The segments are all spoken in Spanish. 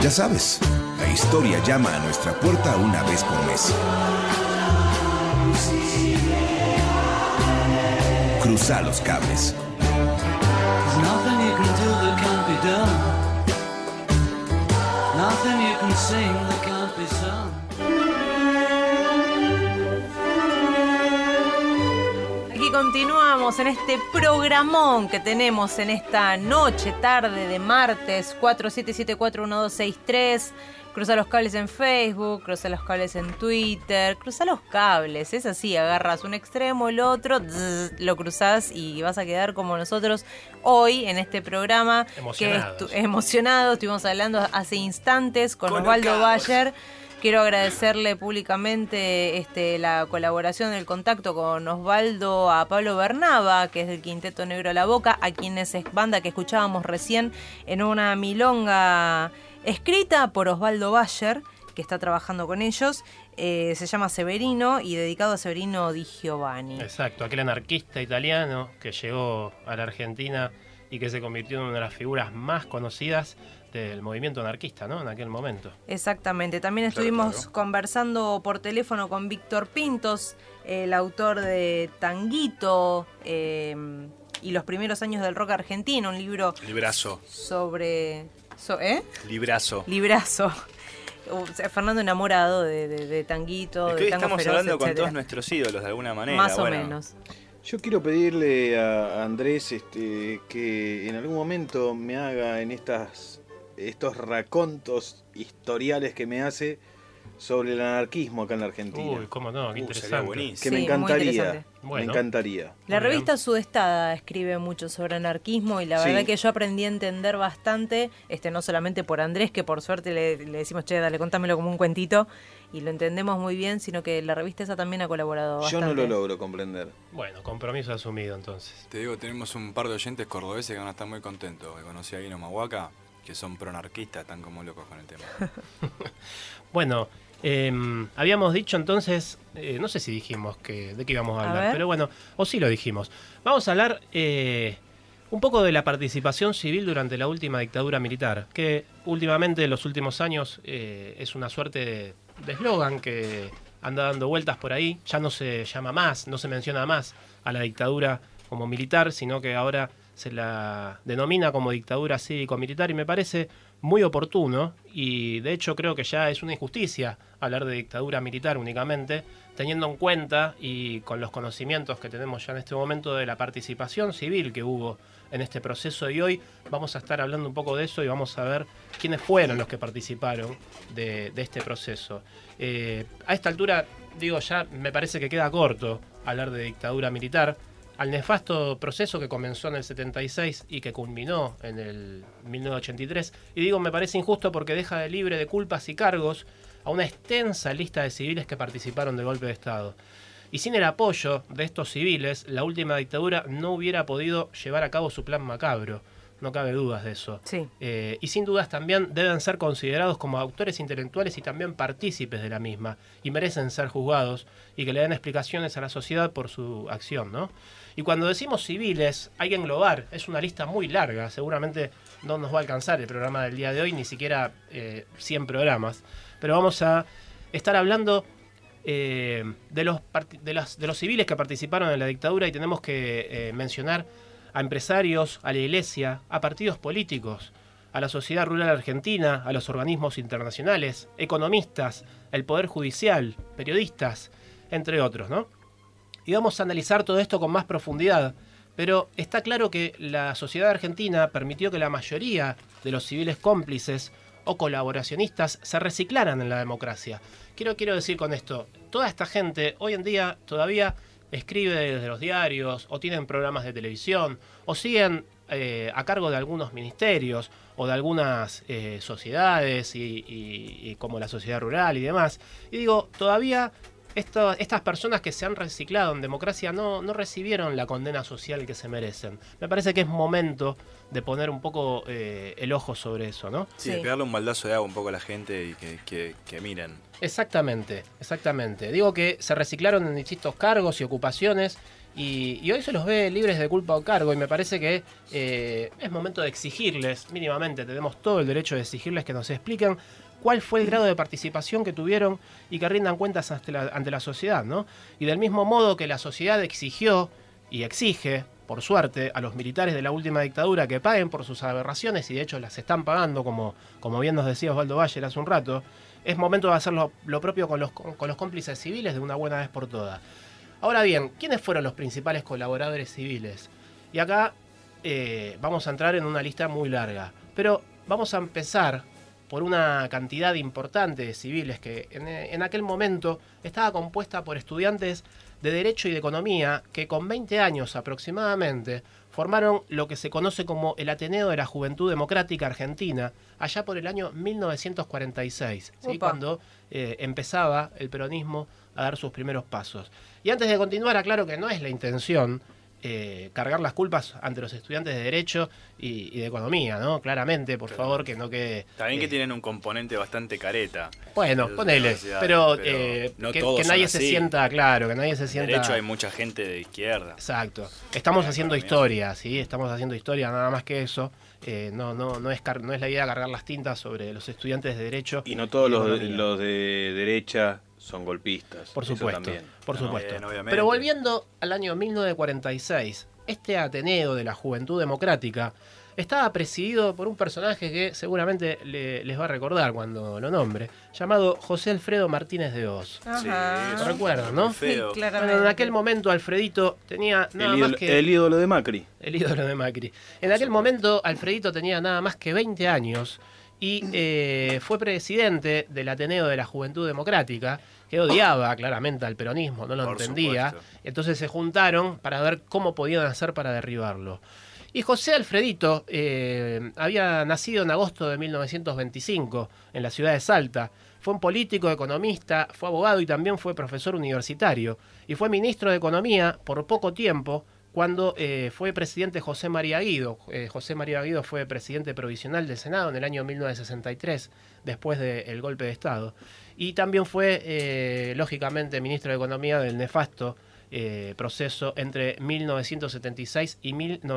Ya sabes, la historia llama a nuestra puerta una vez por mes. Cruza los cables. Aquí continuamos en este programón que tenemos en esta noche, tarde de martes, 47741263. Cruza los cables en Facebook, cruza los cables en Twitter, cruza los cables, es así, agarras un extremo, el otro, lo cruzás y vas a quedar como nosotros hoy en este programa. Emocionados, estuvimos hablando hace instantes con Osvaldo Bayer. Quiero agradecerle públicamente la colaboración, el contacto con Osvaldo a Pablo Bernaba, que es del Quinteto Negro a la Boca, a quienes es banda que escuchábamos recién en una milonga escrita por Osvaldo Bayer, que está trabajando con ellos. Se llama Severino y dedicado a Severino Di Giovanni. Exacto, aquel anarquista italiano que llegó a la Argentina y que se convirtió en una de las figuras más conocidas del movimiento anarquista, ¿no? En aquel momento. Exactamente. También estuvimos conversando por teléfono con Víctor Pintos, el autor de Tanguito y los primeros años del rock argentino, un libro... Librazo. Sobre... Librazo. Fernando enamorado de Tanguito, es que de hoy Tango estamos Feroz, hablando etcétera. con todos nuestros ídolos de alguna manera. Más o menos. Yo quiero pedirle a Andrés que en algún momento me haga en estos racontos historiales que me hace sobre el anarquismo acá en la Argentina. Uy, cómo no, qué interesante. Que me encantaría. Me encantaría. La revista Sudestada escribe mucho sobre anarquismo y la verdad que yo aprendí a entender bastante, no solamente por Andrés, que por suerte le decimos, che, dale, contámelo como un cuentito, y lo entendemos muy bien, sino que la revista esa también ha colaborado bastante. Yo no lo logro comprender. Bueno, compromiso asumido entonces. Te digo, tenemos un par de oyentes cordobeses que van a estar muy contentos. Que conocí a Guino Mahuaca, que son pro-anarquistas, están como locos con el tema. Bueno, habíamos dicho entonces, no sé si dijimos de qué íbamos a hablar, pero bueno, o sí lo dijimos. Vamos a hablar un poco de la participación civil durante la última dictadura militar, que últimamente en los últimos años es una suerte de eslogan que anda dando vueltas por ahí. Ya no se llama más, no se menciona más a la dictadura como militar, sino que ahora se la denomina como dictadura cívico-militar, y me parece muy oportuno, y de hecho creo que ya es una injusticia hablar de dictadura militar únicamente, teniendo en cuenta y con los conocimientos que tenemos ya en este momento de la participación civil que hubo en este proceso, y hoy vamos a estar hablando un poco de eso y vamos a ver quiénes fueron los que participaron de este proceso. A esta altura, digo, ya me parece que queda corto hablar de dictadura militar, al nefasto proceso que comenzó en el 76 y que culminó en el 1983. Y digo, me parece injusto porque deja de libre de culpas y cargos a una extensa lista de civiles que participaron del golpe de Estado. Y sin el apoyo de estos civiles, la última dictadura no hubiera podido llevar a cabo su plan macabro. No cabe dudas de eso. Sí. Y sin dudas también deben ser considerados como autores intelectuales y también partícipes de la misma. Y merecen ser juzgados y que le den explicaciones a la sociedad por su acción, ¿no? Y cuando decimos civiles, hay que englobar. Es una lista muy larga. Seguramente no nos va a alcanzar el programa del día de hoy, ni siquiera 100 programas. Pero vamos a estar hablando de los civiles que participaron en la dictadura, y tenemos que mencionar a empresarios, a la iglesia, a partidos políticos, a la sociedad rural argentina, a los organismos internacionales, economistas, el Poder Judicial, periodistas, entre otros, ¿no? Y vamos a analizar todo esto con más profundidad, pero está claro que la sociedad argentina permitió que la mayoría de los civiles cómplices o colaboracionistas se reciclaran en la democracia. Quiero decir con esto, toda esta gente hoy en día todavía escribe desde los diarios, o tienen programas de televisión, o siguen a cargo de algunos ministerios, o de algunas sociedades, y como la sociedad rural y demás. Y digo, todavía estas personas que se han reciclado en democracia no recibieron la condena social que se merecen. Me parece que es momento de poner un poco el ojo sobre eso, ¿no? Sí, de pegarle un baldazo de agua un poco a la gente y que miren. Exactamente. Digo que se reciclaron en distintos cargos y ocupaciones, y hoy se los ve libres de culpa o cargo, y me parece que es momento de exigirles, mínimamente, tenemos todo el derecho de exigirles que nos expliquen cuál fue el grado de participación que tuvieron y que rindan cuentas ante la sociedad, ¿no? Y del mismo modo que la sociedad exigió y exige, por suerte, a los militares de la última dictadura que paguen por sus aberraciones, y de hecho las están pagando, como bien nos decía Osvaldo Bayer hace un rato, es momento de hacer lo propio con los cómplices civiles de una buena vez por todas. Ahora bien, ¿quiénes fueron los principales colaboradores civiles? Y acá vamos a entrar en una lista muy larga, pero vamos a empezar por una cantidad importante de civiles que en aquel momento estaba compuesta por estudiantes de Derecho y de Economía que con 20 años aproximadamente formaron lo que se conoce como el Ateneo de la Juventud Democrática Argentina, allá por el año 1946, ¿sí? Cuando empezaba el peronismo a dar sus primeros pasos. Y antes de continuar, aclaro que no es la intención cargar las culpas ante los estudiantes de Derecho y de Economía, ¿no? Claramente, por favor, que no quede... Está bien que tienen un componente bastante careta. Bueno, ponele, pero no que nadie se sienta, claro, que nadie se sienta... De hecho hay mucha gente de izquierda. Exacto. Estamos haciendo historia, ¿sí? Estamos haciendo historia, nada más que eso. No es la idea cargar las tintas sobre los estudiantes de Derecho. Y no todos los de derecha son golpistas. Por supuesto, también. por supuesto. Bien, pero volviendo al año 1946, este Ateneo de la Juventud Democrática estaba presidido por un personaje que seguramente les va a recordar cuando lo nombre, llamado José Alfredo Martínez de Oz. Ajá. ¿Lo recuerdan, no? Sí, claramente. Bueno, en aquel momento Alfredito tenía nada más que... El ídolo de Macri. El ídolo de Macri. En aquel momento Alfredito tenía nada más que 20 años y fue presidente del Ateneo de la Juventud Democrática, que odiaba claramente al peronismo, no lo entendía. Supuesto. Entonces se juntaron para ver cómo podían hacer para derribarlo. Y José Alfredito había nacido en agosto de 1925 en la ciudad de Salta. Fue un político, economista, fue abogado y también fue profesor universitario. Y fue ministro de Economía por poco tiempo cuando fue presidente José María Guido. José María Guido fue presidente provisional del Senado en el año 1963, después del golpe de Estado. Y también fue, lógicamente, ministro de Economía del nefasto proceso entre 1976 y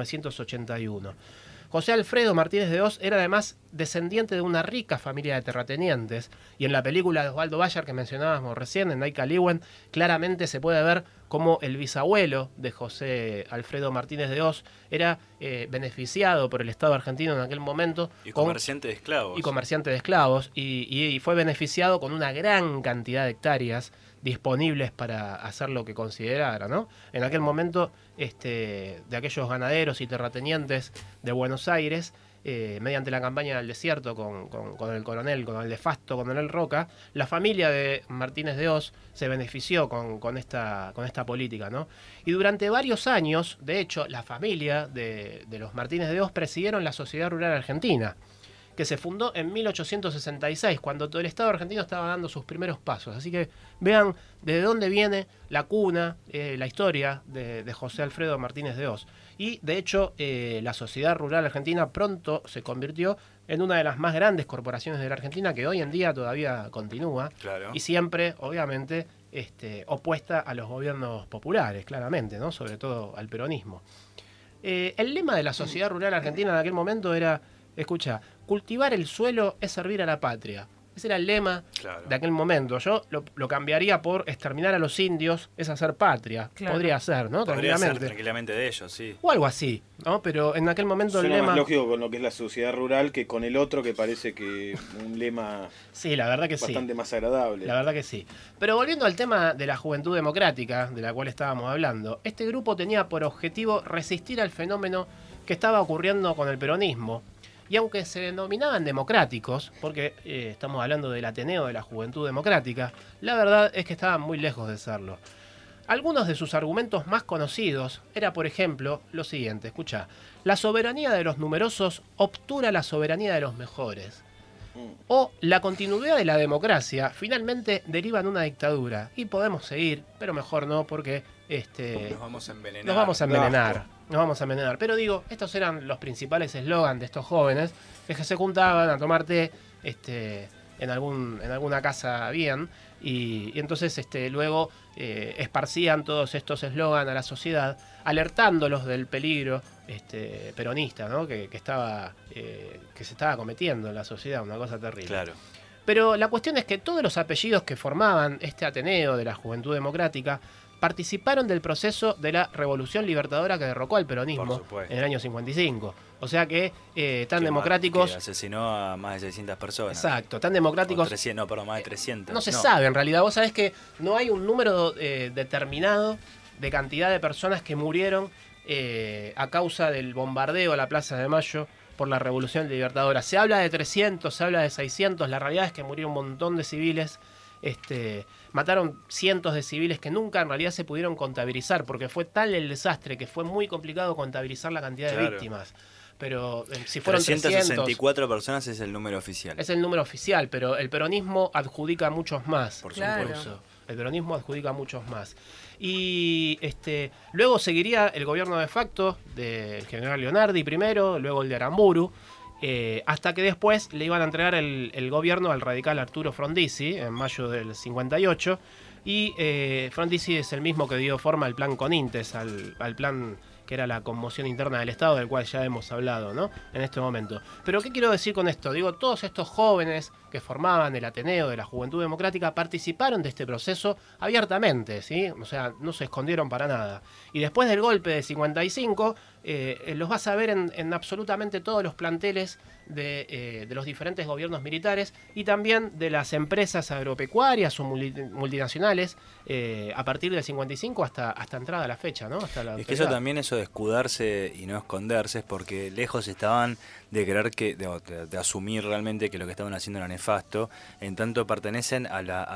1981. José Alfredo Martínez de Oz era además descendiente de una rica familia de terratenientes, y en la película de Osvaldo Bayer que mencionábamos recién, en Naika Liwen, claramente se puede ver cómo el bisabuelo de José Alfredo Martínez de Oz era beneficiado por el Estado argentino en aquel momento. Y comerciante de esclavos. Y comerciante de esclavos, y fue beneficiado con una gran cantidad de hectáreas disponibles para hacer lo que considerara, ¿no? En aquel momento, de aquellos ganaderos y terratenientes de Buenos Aires, mediante la campaña del desierto con el coronel, con el nefasto coronel Roca, la familia de Martínez de Oz se benefició con esta política, ¿no? Y durante varios años, de hecho, la familia de los Martínez de Oz presidieron la Sociedad Rural Argentina, que se fundó en 1866, cuando todo el Estado argentino estaba dando sus primeros pasos. Así que vean de dónde viene la cuna, la historia de José Alfredo Martínez de Oz. Y, de hecho, la Sociedad Rural Argentina pronto se convirtió en una de las más grandes corporaciones de la Argentina, que hoy en día todavía continúa. Claro. Y siempre, obviamente, opuesta a los gobiernos populares, claramente, ¿no? Sobre todo al peronismo. El lema de la Sociedad Rural Argentina en aquel momento era... Escucha, cultivar el suelo es servir a la patria. Ese era el lema de aquel momento. Yo lo cambiaría por exterminar a los indios es hacer patria. Claro. Podría ser, ¿no? Podría ser tranquilamente de ellos, sí. O algo así, ¿no? Pero en aquel momento suena el lema... más lógico con lo que es la sociedad rural que con el otro, que parece que un lema sí, la verdad que bastante más agradable. La verdad que sí. Pero volviendo al tema de la Juventud Democrática, de la cual estábamos hablando, este grupo tenía por objetivo resistir al fenómeno que estaba ocurriendo con el peronismo. Y aunque se denominaban democráticos, porque estamos hablando del Ateneo de la Juventud Democrática, la verdad es que estaban muy lejos de serlo. Algunos de sus argumentos más conocidos era, por ejemplo, lo siguiente, escucha: la soberanía de los numerosos obtura la soberanía de los mejores. O la continuidad de la democracia finalmente deriva en una dictadura. Y podemos seguir, pero mejor no, porque nos vamos a envenenar. Nos vamos a envenenar. Pero digo, estos eran los principales eslogans de estos jóvenes que se juntaban a tomar té en alguna casa bien, y entonces luego esparcían todos estos eslogans a la sociedad, alertándolos del peligro peronista, ¿no? que se estaba cometiendo en la sociedad, una cosa terrible. Claro. Pero la cuestión es que todos los apellidos que formaban este Ateneo de la Juventud Democrática participaron del proceso de la Revolución Libertadora que derrocó al peronismo Por supuesto. en el año 55. O sea que tan Que democráticos... que asesinó a más de 600 personas. Exacto, tan democráticos... O 300, no, perdón, más de 300. No se sabe en realidad. Vos sabés que no hay un número determinado de cantidad de personas que murieron a causa del bombardeo a la Plaza de Mayo por la Revolución Libertadora. Se habla de 300, se habla de 600. La realidad es que murieron un montón de civiles. Mataron cientos de civiles que nunca en realidad se pudieron contabilizar porque fue tal el desastre que fue muy complicado contabilizar la cantidad de víctimas. Pero si fueron 364 personas es el número oficial. Es el número oficial, pero el peronismo adjudica muchos más. Por Claro. supuesto. El peronismo adjudica muchos más. Y luego seguiría el gobierno de facto del general Leonardi primero, luego el de Aramburu, hasta que después le iban a entregar el gobierno al radical Arturo Frondizi en mayo del 58. Y Frondizi es el mismo que dio forma al plan Conintes, al plan que era la conmoción interna del Estado, del cual ya hemos hablado, ¿no? En este momento. Pero ¿qué quiero decir con esto? Digo, todos estos jóvenes que formaban el Ateneo de la Juventud Democrática participaron de este proceso abiertamente, ¿sí? O sea, no se escondieron para nada. Y después del golpe de 55, los vas a ver en absolutamente todos los planteles de los diferentes gobiernos militares y también de las empresas agropecuarias o multinacionales a partir del 55 hasta entrada la fecha, ¿no? Hasta la Es que eso también, eso de escudarse y no esconderse, es porque lejos estaban de creer de asumir realmente que lo que estaban haciendo era nefasto, en tanto pertenecen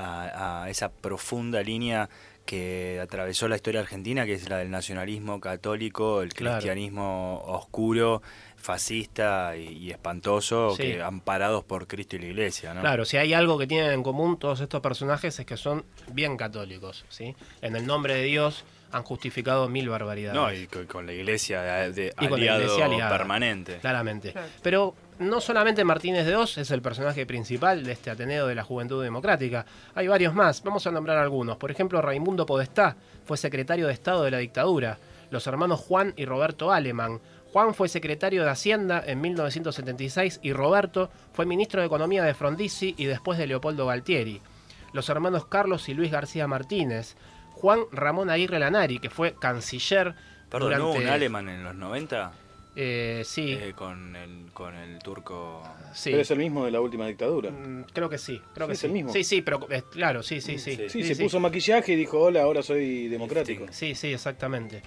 a esa profunda línea que atravesó la historia argentina, que es la del nacionalismo católico, el cristianismo oscuro, fascista y espantoso, Sí. que amparados por Cristo y la Iglesia, ¿no? Claro, si hay algo que tienen en común todos estos personajes es que son bien católicos, ¿sí? En el nombre de Dios han justificado 1000 barbaridades. No, y con la Iglesia Y con la Iglesia aliada, permanente. claramente. Claro. Pero no solamente Martínez de Hoz es el personaje principal de este Ateneo de la Juventud Democrática. Hay varios más. Vamos a nombrar algunos. Por ejemplo, Raimundo Podestá fue secretario de Estado de la dictadura. Los hermanos Juan y Roberto Alemán. Juan fue secretario de Hacienda en 1976 y Roberto fue ministro de Economía de Frondizi y después de Leopoldo Galtieri. Los hermanos Carlos y Luis García Martínez. Juan Ramón Aguirre Lanari, que fue canciller Perdón, ¿no hubo durante... un Alemán en los 90? Sí, Con el turco... sí. Pero es el mismo de la última dictadura. Creo que sí, creo que es sí. el mismo. Sí, pero claro, sí. Sí. Sí, se puso maquillaje y dijo, hola, ahora soy democrático. Sí, exactamente.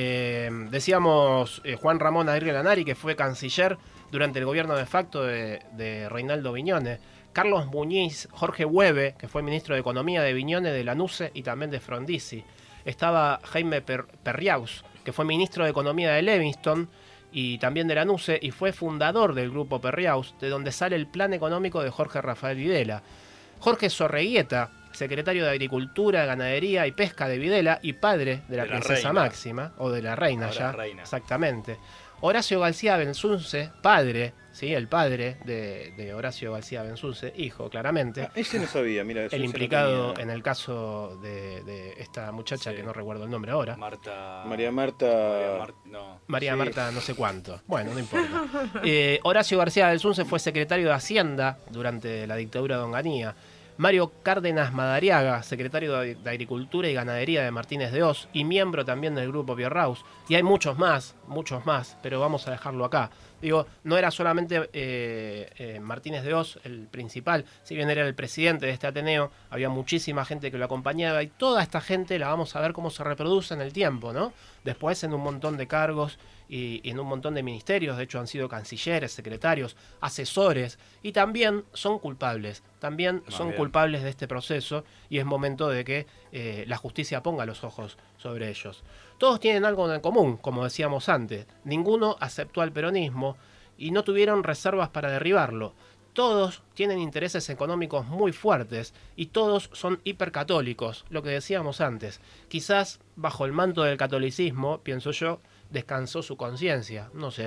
Decíamos Juan Ramón Aguirre Lanari, que fue canciller durante el gobierno de facto de Reinaldo Viñone. Carlos Muñiz, Jorge Hueve, que fue ministro de Economía de Viñone, de Lanuse y también de Frondizi. Estaba Jaime Perriaus, que fue ministro de Economía de Levingston y también de Lanuse, y fue fundador del grupo Perriaus, de donde sale el plan económico de Jorge Rafael Videla. Jorge Sorreguieta, secretario de Agricultura, Ganadería y Pesca de Videla y padre de la princesa reina. Máxima, o de la reina Ahora ya, reina. exactamente. Horacio García Benzunce, padre, ¿sí? El padre de Horacio García Benzunce, hijo, claramente. Ah, ese no sabía, mira. eso El no implicado tenía. en el caso de esta muchacha Sí. que no recuerdo el nombre ahora. María Marta. No. María Sí. Marta no sé cuánto. Bueno, no importa. Horacio García Belsunce fue secretario de Hacienda durante la dictadura de Onganía. Mario Cárdenas Madariaga, secretario de Agricultura y Ganadería de Martínez de Hoz y miembro también del grupo Pierraus. Y hay muchos más, pero vamos a dejarlo acá. Digo, no era solamente Martínez de Hoz el principal, si bien era el presidente de este Ateneo, había muchísima gente que lo acompañaba y toda esta gente la vamos a ver cómo se reproduce en el tiempo, ¿no? Después en un montón de cargos y en un montón de ministerios, de hecho han sido cancilleres, secretarios, asesores y también son culpables, culpables de este proceso y es momento de que la justicia ponga los ojos sobre ellos. Todos tienen algo en común, como decíamos antes, ninguno aceptó al peronismo y no tuvieron reservas para derribarlo. Todos tienen intereses económicos muy fuertes y todos son hipercatólicos, lo que decíamos antes. Quizás bajo el manto del catolicismo, pienso yo, descansó su conciencia, no sé.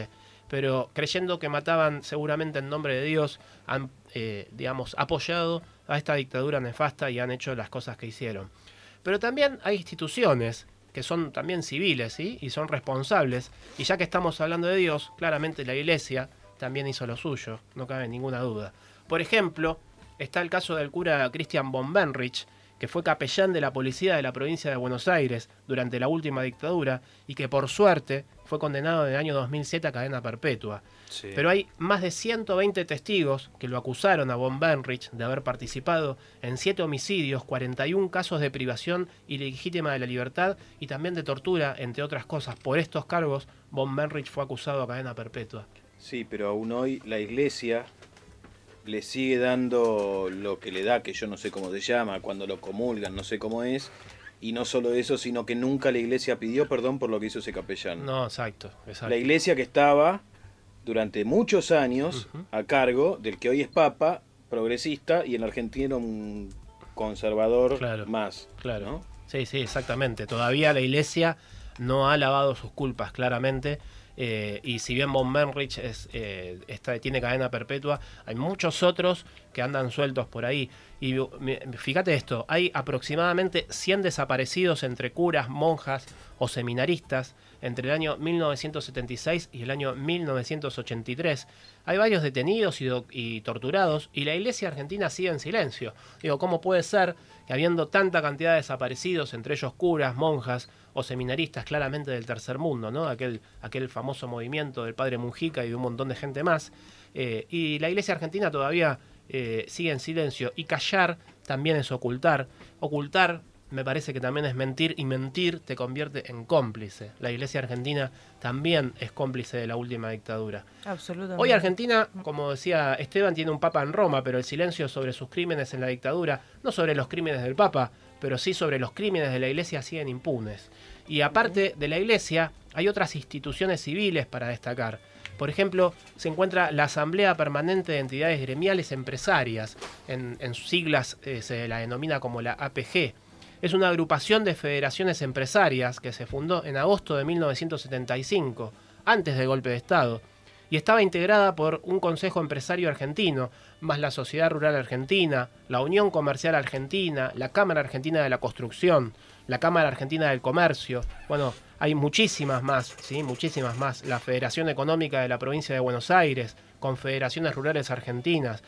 pero creyendo que mataban seguramente en nombre de Dios, han, digamos, apoyado a esta dictadura nefasta y han hecho las cosas que hicieron. Pero también hay instituciones que son también civiles, ¿sí? Y son responsables, y ya que estamos hablando de Dios, claramente la Iglesia también hizo lo suyo, no cabe ninguna duda. Por ejemplo, está el caso del cura Christian von Benrich, que fue capellán de la policía de la provincia de Buenos Aires durante la última dictadura y que por suerte fue condenado en el año 2007 a cadena perpetua. Sí. Pero hay más de 120 testigos que lo acusaron a von Benrich de haber participado en 7 homicidios, 41 casos de privación ilegítima de la libertad y también de tortura, entre otras cosas. Por estos cargos, von Benrich fue acusado a cadena perpetua. Sí, pero aún hoy la Iglesia le sigue dando lo que le da, que yo no sé cómo se llama, cuando lo comulgan, no sé cómo es, y no solo eso, sino que nunca la Iglesia pidió perdón por lo que hizo ese capellán. No, exacto. La Iglesia que estaba durante muchos años a cargo del que hoy es Papa, progresista, y en Argentina era un conservador más. Claro. ¿No? Sí, sí, exactamente. Todavía la Iglesia no ha lavado sus culpas, claramente. Y si bien von Benrich tiene cadena perpetua, hay muchos otros que andan sueltos por ahí. Y fíjate esto, hay aproximadamente 100 desaparecidos entre curas, monjas o seminaristas entre el año 1976 y el año 1983. Hay varios detenidos y torturados, y la Iglesia argentina sigue en silencio. Digo, ¿cómo puede ser que habiendo tanta cantidad de desaparecidos, entre ellos curas, monjas o seminaristas claramente del tercer mundo, ¿no? Aquel famoso movimiento del padre Mujica y de un montón de gente más, y la Iglesia argentina todavía sigue en silencio? Y callar también es ocultar. Ocultar me parece que también es mentir, y mentir te convierte en cómplice. La Iglesia argentina también es cómplice de la última dictadura. Absolutamente. Hoy Argentina, como decía Esteban, tiene un papa en Roma, pero el silencio sobre sus crímenes en la dictadura, no sobre los crímenes del papa, pero sí sobre los crímenes de la Iglesia, siguen impunes. Y aparte de la Iglesia, hay otras instituciones civiles para destacar. Por ejemplo, se encuentra la Asamblea Permanente de Entidades Gremiales Empresarias, en sus siglas se la denomina como la APG. Es una agrupación de federaciones empresarias que se fundó en agosto de 1975, antes del golpe de Estado, y estaba integrada por un Consejo Empresario Argentino, más la Sociedad Rural Argentina, la Unión Comercial Argentina, la Cámara Argentina de la Construcción, la Cámara Argentina del Comercio. Bueno, hay muchísimas más, ¿sí? Muchísimas más. La Federación Económica de la Provincia de Buenos Aires, Confederaciones Rurales Argentinas.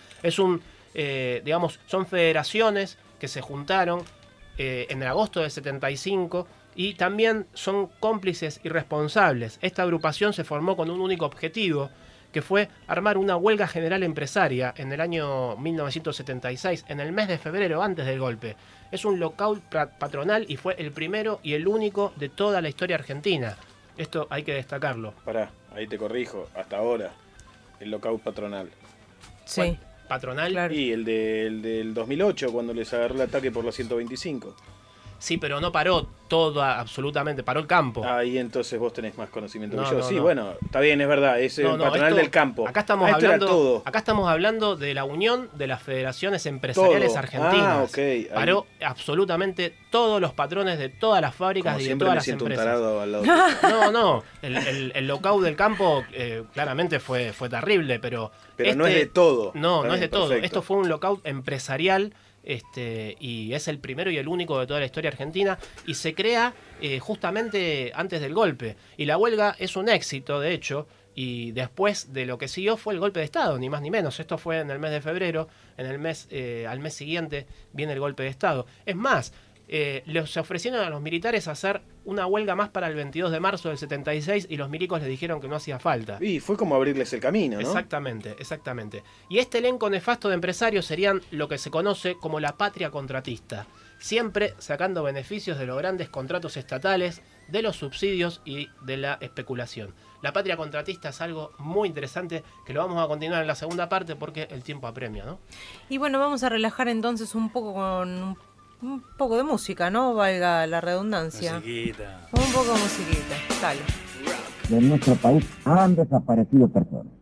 Son federaciones que se juntaron en el agosto del 75 y también son cómplices y responsables. Esta agrupación se formó con un único objetivo, que fue armar una huelga general empresaria en el año 1976, en el mes de febrero, antes del golpe. Es un lockout patronal y fue el primero y el único de toda la historia argentina. Esto hay que destacarlo. Pará, ahí te corrijo, hasta ahora, el lockout patronal. Sí. ¿Cuál? Patronal. Claro. Y el del 2008, cuando les agarró el ataque por los 125. Sí, pero no paró todo absolutamente, paró el campo. Ahí entonces vos tenés más conocimiento No, que yo. no, Sí, no. bueno, está bien, es verdad, es el patronal esto- del campo. Acá estamos Esto era hablando, todo. acá estamos hablando de la unión de las federaciones empresariales Todo. argentinas. Ah, ok, ahí. Paró absolutamente todos los patrones de todas las fábricas Como y de siempre todas me las siento empresas. un tarado al lado tuyo. No, el lockout del campo claramente fue terrible, pero no es de todo. No, Está no es de bien, todo. perfecto. Esto fue un lockout empresarial, y es el primero y el único de toda la historia argentina, y se crea justamente antes del golpe. Y la huelga es un éxito, de hecho, y después de lo que siguió fue el golpe de Estado, ni más ni menos. Esto fue en el mes de febrero, al mes siguiente viene el golpe de Estado. Es más, se ofrecieron a los militares hacer una huelga más para el 22 de marzo del 76 y los milicos les dijeron que no hacía falta. Y fue como abrirles el camino, ¿no? Exactamente, exactamente. Y este elenco nefasto de empresarios serían lo que se conoce como la patria contratista, siempre sacando beneficios de los grandes contratos estatales, de los subsidios y de la especulación. La patria contratista es algo muy interesante que lo vamos a continuar en la segunda parte porque el tiempo apremia, ¿no? Y bueno, vamos a relajar entonces un poco con un poco de música, ¿no? Valga la redundancia. Musiquita. Un poco de musiquita, dale. De nuestro país han desaparecido personas.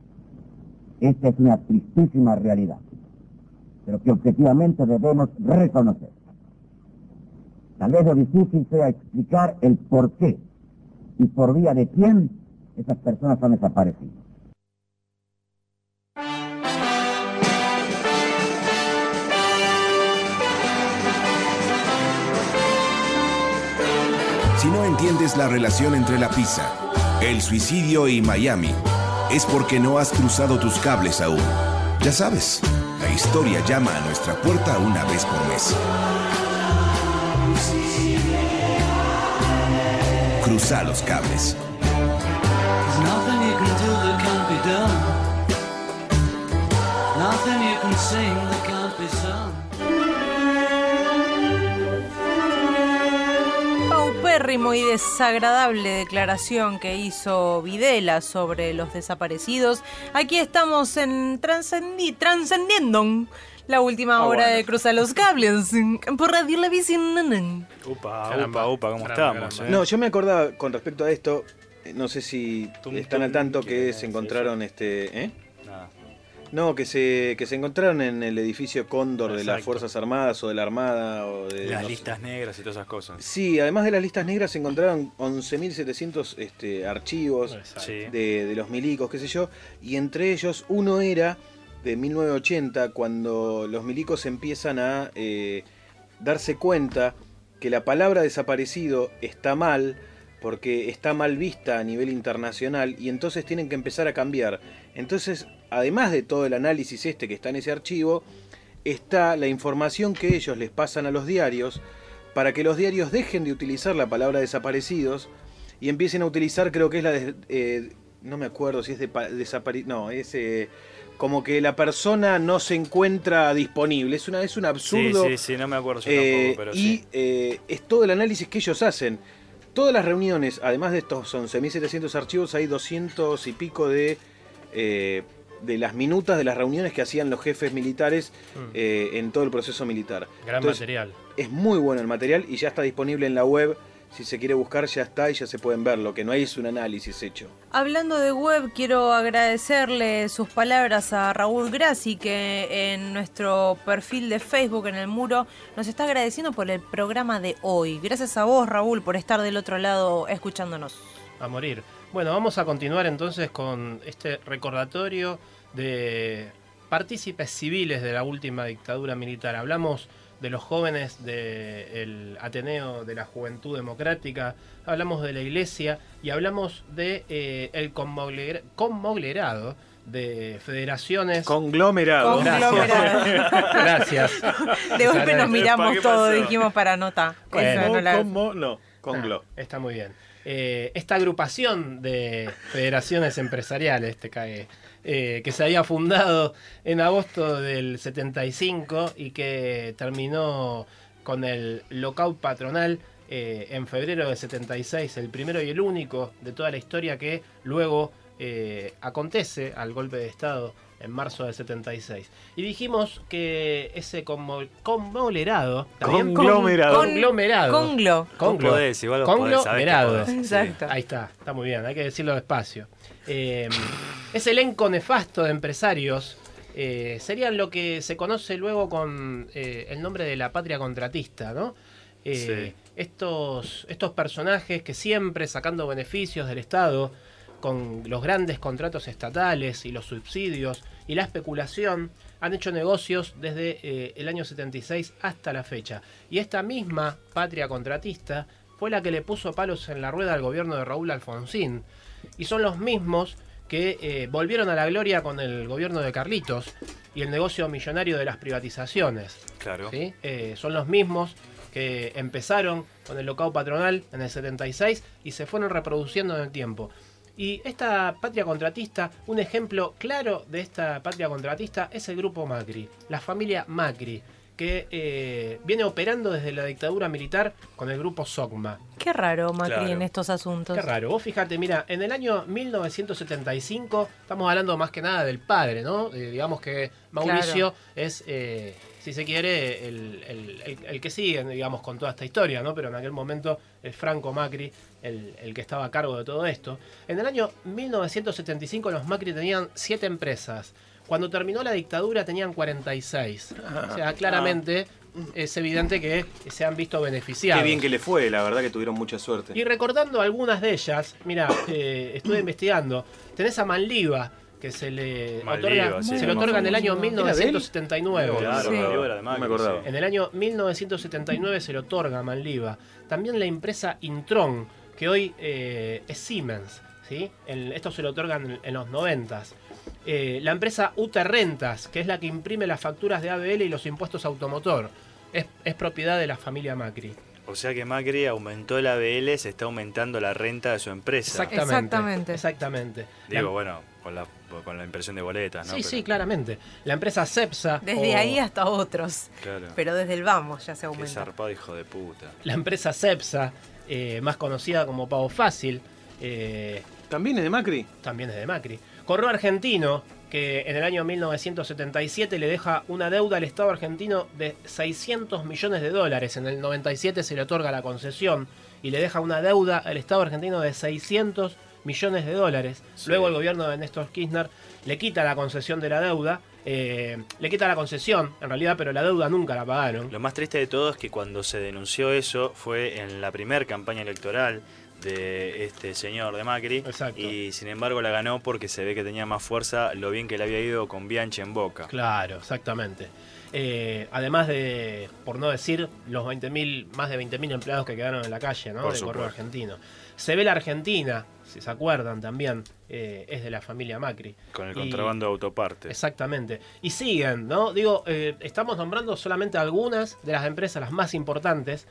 Esta es una tristísima realidad, pero que objetivamente debemos reconocer. Tal vez lo difícil sea explicar el por qué y por vía de quién Esas personas han desaparecido. Si no entiendes la relación entre la pizza, el suicidio y Miami, es porque no has cruzado tus cables aún. Ya sabes, la historia llama a nuestra puerta una vez por mes. Cruza los cables. Paupérrimo y desagradable declaración que hizo Videla sobre los desaparecidos. Aquí estamos en Trascendiendo la última hora de Cruzar los Cables por Radio La Visión. Upa, ¿cómo estamos? No, yo me acordaba con respecto a esto, no sé si están al tanto que se encontraron No, que se encontraron en el edificio Cóndor de las Fuerzas Armadas o de la Armada o de las listas negras y todas esas cosas. Sí, además de las listas negras se encontraron 11.700 archivos de los milicos, qué sé yo, y entre ellos uno era de 1980, cuando los milicos empiezan a darse cuenta que la palabra desaparecido está mal, porque está mal vista a nivel internacional, y entonces tienen que empezar a cambiar. Entonces, además de todo el análisis que está en ese archivo, está la información que ellos les pasan a los diarios, para que los diarios dejen de utilizar la palabra desaparecidos y empiecen a utilizar, creo que es la de... no me acuerdo si es de no, es... como que la persona no se encuentra disponible. Es un absurdo. Sí, no me acuerdo yo tampoco, pero y es todo el análisis que ellos hacen. Todas las reuniones, además de estos 11.700 archivos, hay 200 y pico de las minutas de las reuniones que hacían los jefes militares en todo el proceso militar. Gran material. Es muy bueno el material y ya está disponible en la web. Si se quiere buscar, ya está y ya se pueden ver. Lo que no hay es un análisis hecho. Hablando de web, quiero agradecerle sus palabras a Raúl Grassi, que en nuestro perfil de Facebook, en el muro, nos está agradeciendo por el programa de hoy. Gracias a vos, Raúl, por estar del otro lado escuchándonos. A morir. Bueno, vamos a continuar entonces con este recordatorio de partícipes civiles de la última dictadura militar. Hablamos de los jóvenes del Ateneo de la Juventud Democrática, hablamos de la Iglesia y hablamos de el conglomerado de federaciones. Conglomerado. Gracias. De golpe nos miramos todos, dijimos para nota. Conglo. Está muy bien. Esta agrupación de federaciones empresariales, que se había fundado en agosto del 75 y que terminó con el lockout patronal en febrero del 76, el primero y el único de toda la historia, que luego acontece al golpe de Estado en marzo del 76. Y dijimos que ese conglomerado... Exacto. Ahí está muy bien, hay que decirlo despacio. Ese elenco nefasto de empresarios serían lo que se conoce luego con el nombre de la patria contratista, ¿no? Estos personajes que siempre sacando beneficios del Estado con los grandes contratos estatales y los subsidios y la especulación, han hecho negocios desde el año 76 hasta la fecha. Y esta misma patria contratista fue la que le puso palos en la rueda al gobierno de Raúl Alfonsín. Y son los mismos que volvieron a la gloria con el gobierno de Carlitos y el negocio millonario de las privatizaciones. Claro. ¿Sí? Son los mismos que empezaron con el lockout patronal en el 76 y se fueron reproduciendo en el tiempo. Y esta patria contratista, un ejemplo claro de esta patria contratista es el grupo Macri, la familia Macri, que viene operando desde la dictadura militar con el grupo SOCMA. Qué raro Macri en estos asuntos. Qué raro. Vos fíjate, mira, en el año 1975, estamos hablando más que nada del padre, ¿no? Digamos que Mauricio es, si se quiere, el que sigue, digamos, con toda esta historia, ¿no? Pero en aquel momento el Franco Macri, el que estaba a cargo de todo esto. En el año 1975 los Macri tenían 7 empresas. Cuando terminó la dictadura tenían 46. O sea, claramente es evidente que se han visto beneficiados. Qué bien que le fue, la verdad que tuvieron mucha suerte. Y recordando algunas de ellas, mira, estuve investigando, tenés a Manliva, que se le otorga en el año 1979. Claro, Sí. era de Macri, No me acordaba. sí. En el año 1979 se le otorga a Manliva. También la empresa Intron, que hoy es Siemens, ¿sí? Esto se lo otorgan en los 90s. La empresa UT Rentas, que es la que imprime las facturas de ABL y los impuestos automotor, es propiedad de la familia Macri. O sea que Macri aumentó el ABL, se está aumentando la renta de su empresa. Exactamente. Digo, bueno, con la impresión de boletas, ¿no? Sí, Pero- sí, claramente. La empresa Cepsa. Desde ahí hasta otros. Claro. Pero desde el vamos ya se Qué aumenta. zarpado, hijo de puta. La empresa Cepsa, más conocida como Pago Fácil, ¿También es de Macri? también es de Macri. Correo Argentino, que en el año 1977 le deja una deuda al Estado argentino de 600 millones de dólares. En el 97 se le otorga la concesión y le deja una deuda al Estado argentino de 600 millones de dólares. Sí. Luego el gobierno de Néstor Kirchner le quita la concesión de la deuda. Le quita la concesión, en realidad, pero la deuda nunca la pagaron. Lo más triste de todo es que cuando se denunció eso fue en la primera campaña electoral de este señor de Macri. Exacto. Y sin embargo la ganó porque se ve que tenía más fuerza lo bien que le había ido con Bianchi en Boca. Claro, exactamente. Además de, por no decir, los más de 20.000 empleados que quedaron en la calle, ¿no? Por De Correo supuesto. Argentino. Se ve la Argentina, si se acuerdan también, es de la familia Macri. Con el Y- contrabando de autopartes. Exactamente. Y siguen, ¿no? Digo, estamos nombrando solamente algunas de las empresas, las más importantes,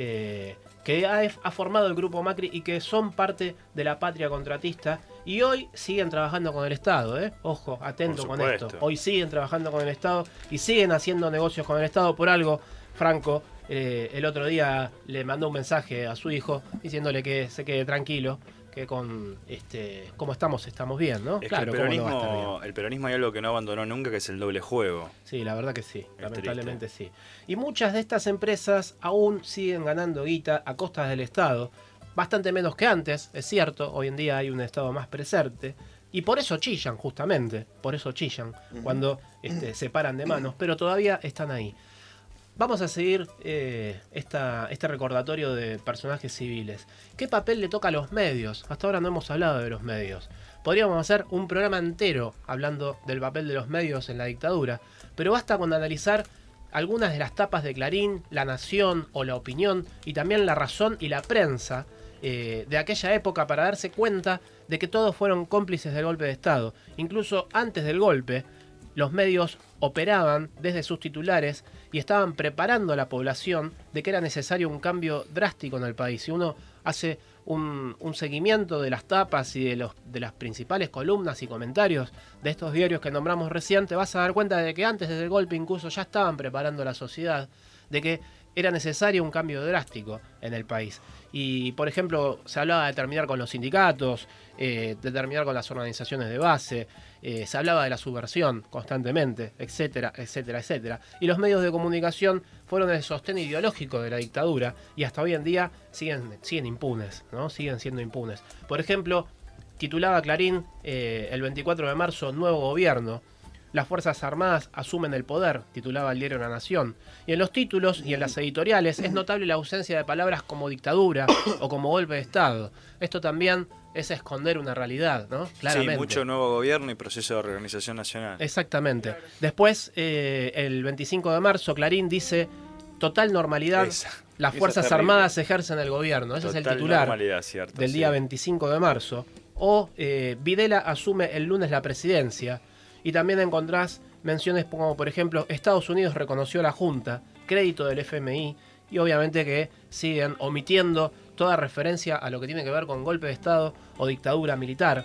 que ha formado el grupo Macri y que son parte de la patria contratista y hoy siguen trabajando con el Estado, ¿eh? Ojo, atento Por con esto. supuesto. Hoy siguen trabajando con el Estado y siguen haciendo negocios con el Estado. Por algo, Franco el otro día le mandó un mensaje a su hijo diciéndole que se quede tranquilo, que con como estamos bien, ¿no? Es Claro, que ¿cómo no va a estar bien? el peronismo hay algo que no abandonó nunca, que es el doble juego. Sí, la verdad que sí, lamentablemente sí. Y muchas de estas empresas aún siguen ganando guita a costas del Estado, bastante menos que antes, es cierto, hoy en día hay un Estado más presente, y por eso chillan, justamente, por eso chillan, cuando se paran de manos, pero todavía están ahí. Vamos a seguir este recordatorio de personajes civiles. ¿Qué papel le toca a los medios? Hasta ahora no hemos hablado de los medios. Podríamos hacer un programa entero hablando del papel de los medios en la dictadura, pero basta con analizar algunas de las tapas de Clarín, La Nación o La Opinión, y también La Razón y La Prensa de aquella época para darse cuenta de que todos fueron cómplices del golpe de Estado. Incluso antes del golpe, los medios operaban desde sus titulares y estaban preparando a la población de que era necesario un cambio drástico en el país. Si uno hace un seguimiento de las tapas y de las principales columnas y comentarios de estos diarios que nombramos recién, te vas a dar cuenta de que antes del golpe incluso ya estaban preparando a la sociedad, de que era necesario un cambio drástico en el país. Y, por ejemplo, se hablaba de terminar con los sindicatos, de terminar con las organizaciones de base, se hablaba de la subversión constantemente, etcétera, etcétera, etcétera. Y los medios de comunicación fueron el sostén ideológico de la dictadura y hasta hoy en día siguen impunes, ¿no? Siguen siendo impunes. Por ejemplo, titulaba Clarín el 24 de marzo, Nuevo Gobierno. Las Fuerzas Armadas asumen el poder, titulaba el diario La Nación. Y en los títulos y en las editoriales es notable la ausencia de palabras como dictadura o como golpe de Estado. Esto también es esconder una realidad, ¿no? Claramente. Sí, mucho nuevo gobierno y proceso de reorganización nacional. Exactamente. Después, el 25 de marzo, Clarín dice, total normalidad, las Fuerzas terrible. Armadas ejercen el gobierno. Ese es el Total titular normalidad, cierto, del sí. día 25 de marzo. O Videla asume el lunes la presidencia. Y también encontrás menciones como, por ejemplo, Estados Unidos reconoció a la Junta, crédito del FMI, y obviamente que siguen omitiendo toda referencia a lo que tiene que ver con golpe de Estado o dictadura militar.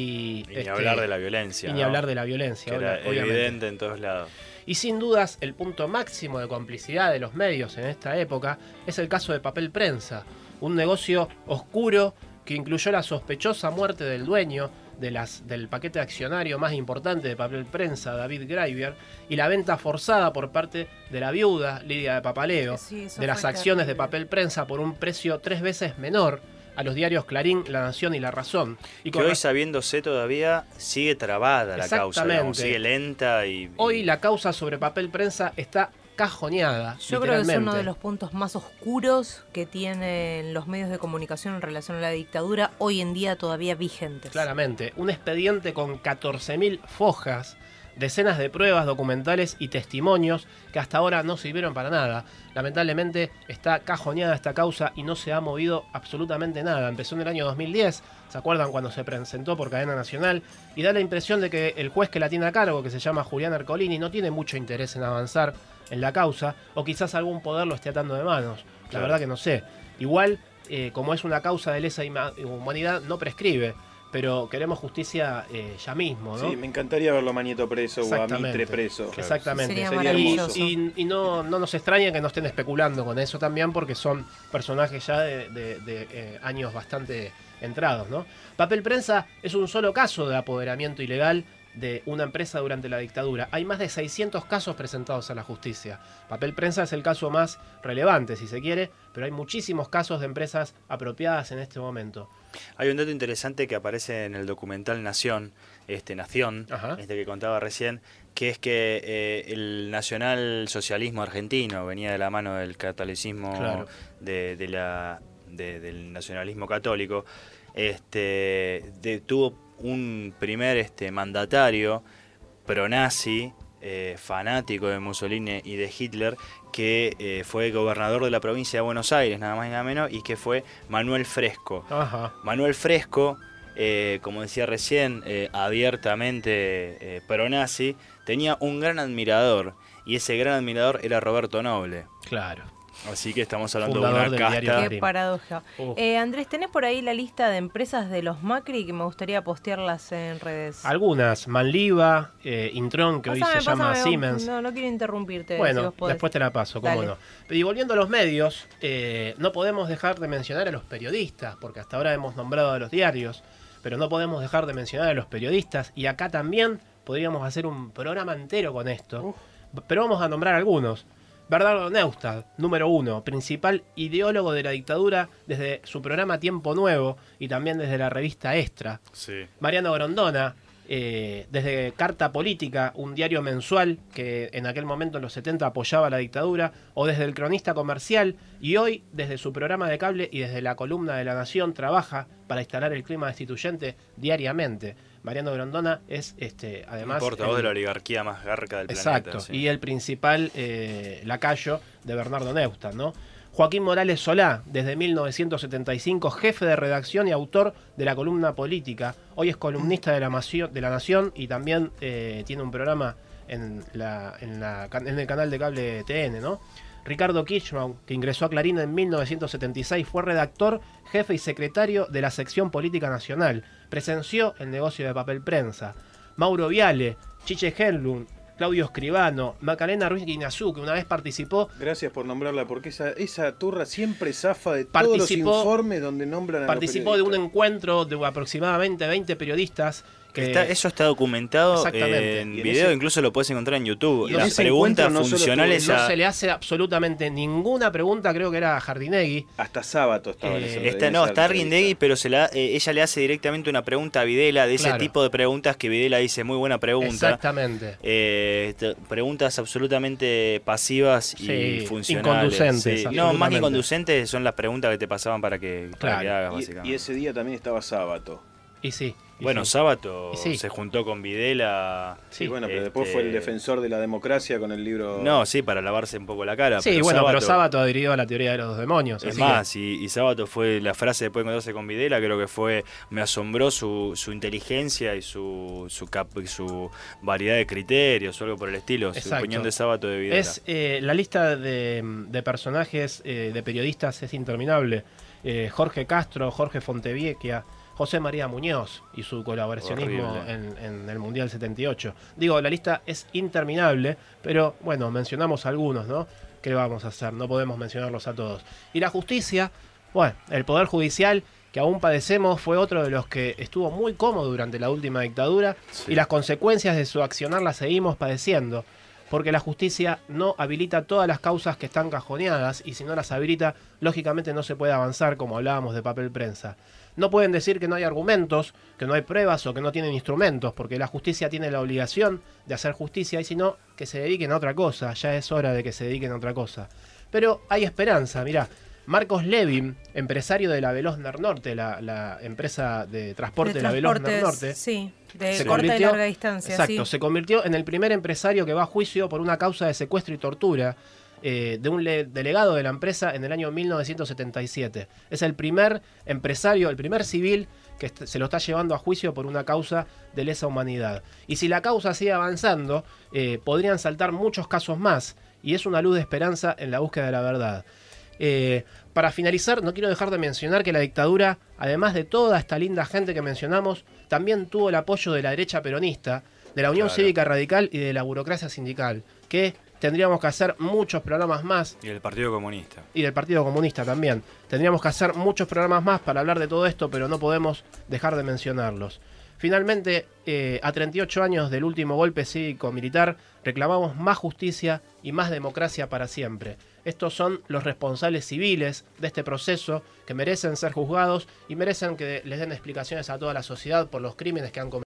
Y ni hablar de la violencia. Y ni ¿no? hablar de la violencia, Que era obviamente. evidente en todos lados. Y sin dudas, el punto máximo de complicidad de los medios en esta época es el caso de Papel Prensa, un negocio oscuro que incluyó la sospechosa muerte del dueño del paquete accionario más importante de Papel Prensa, David Graeber, y la venta forzada por parte de la viuda, Lidia de Papaleo, Sí, eso de las fue acciones de terrible. Papel Prensa por un precio 3 veces menor a los diarios Clarín, La Nación y La Razón. Y que hoy, sabiéndose todavía, sigue trabada la causa, digamos, sigue lenta. Hoy la causa sobre Papel Prensa está cajoneada. Yo creo que es uno de los puntos más oscuros que tienen los medios de comunicación en relación a la dictadura, hoy en día todavía vigentes. Claramente, un expediente con 14.000 fojas, decenas de pruebas documentales y testimonios que hasta ahora no sirvieron para nada. Lamentablemente está cajoneada esta causa y no se ha movido absolutamente nada. Empezó en el año 2010, ¿se acuerdan cuando se presentó por cadena nacional? Y da la impresión de que el juez que la tiene a cargo, que se llama Julián Ercolini, no tiene mucho interés en avanzar en la causa, o quizás algún poder lo esté atando de manos. La verdad que no sé. Igual, como es una causa de lesa humanidad, no prescribe. Pero queremos justicia ya mismo, ¿no? Sí, me encantaría verlo a Mañeto preso o a Mitre preso. Claro. Exactamente. Sería maravilloso. Y no nos extraña que no estén especulando con eso también, porque son personajes ya de años bastante entrados, ¿no? Papel Prensa es un solo caso de apoderamiento ilegal de una empresa durante la dictadura. Hay más de 600 casos presentados a la justicia. Papel Prensa es el caso más relevante, si se quiere, pero hay muchísimos casos de empresas apropiadas en este momento. Hay un dato interesante que aparece en el documental Nación, que contaba recién, que es que el nacionalsocialismo argentino venía de la mano del catolicismo, claro, del nacionalismo católico. Tuvo un primer mandatario pronazi, fanático de Mussolini y de Hitler, que fue gobernador de la provincia de Buenos Aires, nada más y nada menos, y que fue Manuel Fresco. Ajá. Manuel Fresco, como decía recién, abiertamente pronazi, tenía un gran admirador, y ese gran admirador era Roberto Noble. Claro. Así que estamos hablando Fundador de una del casta. Qué paradoja. Andrés, ¿tenés por ahí la lista de empresas de los Macri que me gustaría postearlas en redes? Algunas, Manliva, Intron, que hoy se llama Siemens. No quiero interrumpirte. Bueno, si vos podés. después te la paso, cómo no. Y volviendo a los medios, no podemos dejar de mencionar a los periodistas, porque hasta ahora hemos nombrado a los diarios, pero no podemos dejar de mencionar a los periodistas, y acá también podríamos hacer un programa entero con esto, pero vamos a nombrar algunos. Bernardo Neustadt, número 1, principal ideólogo de la dictadura desde su programa Tiempo Nuevo y también desde la revista Extra. Sí. Mariano Grondona, desde Carta Política, un diario mensual que en aquel momento en los 70 apoyaba la dictadura, o desde El Cronista Comercial, y hoy desde su programa de cable y desde la columna de La Nación trabaja para instalar el clima destituyente diariamente. Mariano Grondona es además un portavoz de la oligarquía más garca del planeta. Exacto, Sí. y el principal lacayo de Bernardo Neustadt, ¿no? Joaquín Morales Solá, desde 1975, jefe de redacción y autor de la columna política. Hoy es columnista de La Nación y también tiene un programa en el canal de cable TN, ¿no? Ricardo Kirchmann, que ingresó a Clarín en 1976, fue redactor, jefe y secretario de la sección Política Nacional. Presenció el negocio de Papel Prensa. Mauro Viale, Chiche Henlund, Claudio Escribano, Macarena Ruiz Guiñazú, que una vez participó... Gracias por nombrarla, porque esa turra siempre zafa de todos los informes donde nombran a los Participó de un periodistas. encuentro de aproximadamente 20 periodistas. Eso está documentado en video, incluso lo puedes encontrar en YouTube. Las preguntas funcionales no se le hace absolutamente ninguna pregunta, creo que era a Jardinegui. Hasta Sábato estaba en ese está Jardinegui, pero ella le hace directamente una pregunta a Videla, de ese tipo de preguntas que Videla dice, muy buena pregunta. Exactamente. Preguntas absolutamente pasivas y funcionales. Inconducentes. Sí. No, más que inconducentes son las preguntas que te pasaban para que hagas, básicamente. Y ese día también estaba Sábato. Y sí. Bueno, Sábato se juntó con Videla. Sí, bueno, pero después fue el defensor de la democracia con el libro... No, sí, para lavarse un poco la cara. Sí, pero Sábato adhirió a la teoría de los dos demonios. Es más, y Sábato fue la frase después de encontrarse con Videla, creo que fue, me asombró su inteligencia y su variedad de criterios o algo por el estilo. Exacto. Su opinión de Sábato de Videla. La lista de personajes, de periodistas es interminable. Jorge Castro, Jorge Fontevecchia, José María Muñoz y su colaboracionismo en el Mundial 78. Digo, la lista es interminable, pero bueno, mencionamos algunos, ¿no? ¿Qué vamos a hacer? No podemos mencionarlos a todos. Y la justicia, bueno, el Poder Judicial, que aún padecemos, fue otro de los que estuvo muy cómodo durante la última dictadura, y las consecuencias de su accionar las seguimos padeciendo. porque la justicia no habilita todas las causas que están cajoneadas y si no las habilita, lógicamente no se puede avanzar, como hablábamos de papel prensa. No pueden decir que no hay argumentos, que no hay pruebas o que no tienen instrumentos, porque la justicia tiene la obligación de hacer justicia y si no, que se dediquen a otra cosa. Ya es hora de que se dediquen a otra cosa. Pero hay esperanza, mirá. Marcos Levin, empresario de la Velozner Norte, la empresa de transporte de la Velozner Norte. Sí, de corta y larga distancia. Exacto, sí. se convirtió en el primer empresario que va a juicio por una causa de secuestro y tortura de un delegado de la empresa en el año 1977. Es el primer empresario, el primer civil que se lo está llevando a juicio por una causa de lesa humanidad. Y si la causa sigue avanzando, podrían saltar muchos casos más, y es una luz de esperanza en la búsqueda de la verdad. Para finalizar, no quiero dejar de mencionar que la dictadura, además de toda esta linda gente que mencionamos, también tuvo el apoyo de la derecha peronista, de la Unión Cívica Radical y de la burocracia sindical, que tendríamos que hacer muchos programas más. Y del Partido Comunista. Y del Partido Comunista también. Tendríamos que hacer muchos programas más para hablar de todo esto, pero no podemos dejar de mencionarlos. Finalmente, a 38 años del último golpe cívico-militar, reclamamos más justicia y más democracia para siempre. Estos son los responsables civiles de este proceso que merecen ser juzgados y merecen que les den explicaciones a toda la sociedad por los crímenes que han cometido.